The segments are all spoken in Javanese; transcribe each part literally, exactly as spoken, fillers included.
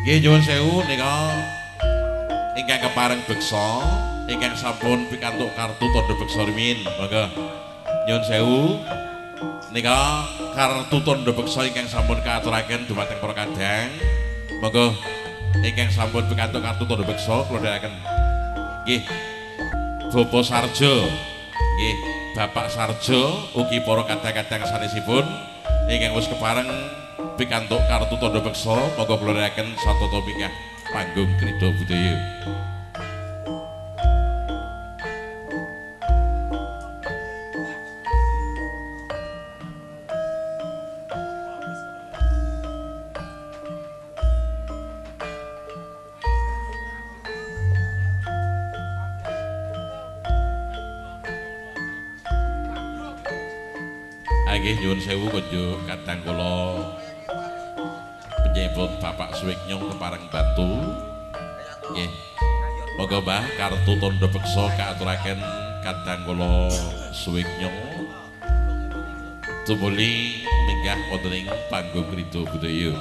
Nggih nyuwun sewu nika ingkang kepareng beksa ingkang sampun pikantuk kartu tandha beksa rumiyin. Monggo nyuwun sewu nika kartu tandha beksa ingkang sampun kaaturaken dumateng para kadang. Monggo ingkang sampun pikantuk kartu tandha beksa kula dherekaken. Nggih. Bapak Sarjo. Nggih, Bapak Sarjo ugi para kadang-kadang sanesipun ingkang wis kepareng pikantuk kartu tandha beksa monggo kula dherekaken satata mingkah panggung krida budaya. Nggih nyuwun sewu kunjuk kadang kula penyebut Bapak Suwiknyong kepareng Batu. Nggih. Monggo Mbah kartu tandha beksa kaaturaken kadang kula Suwiknyong tumuli minggah wonten ing panggung krida budaya.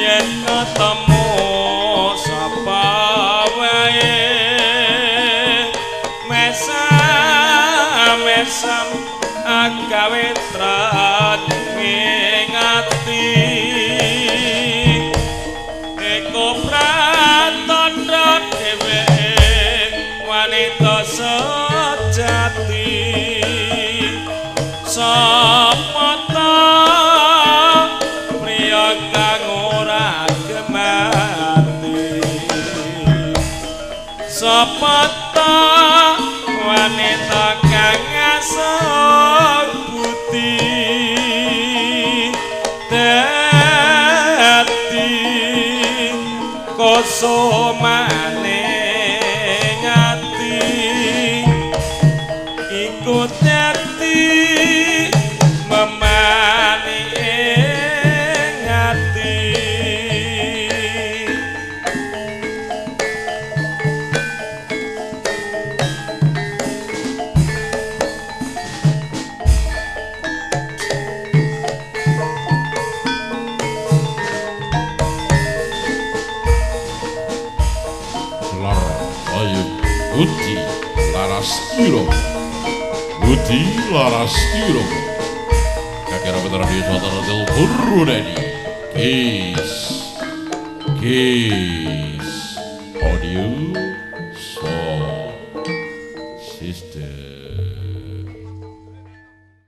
yen ketemu sapa wae mesam mesam agawe trat ngati eko pratandha dheweke wanita sejati sapa ta priya kang ora gemati sapa ta wanita kang asok putih dadi kosomane ngati iku dadi memani ngati Budi laras iro Budi laras iro Kakira Putra di Sotara Del Purwodadi Kiss Kiss Audio Soul Sister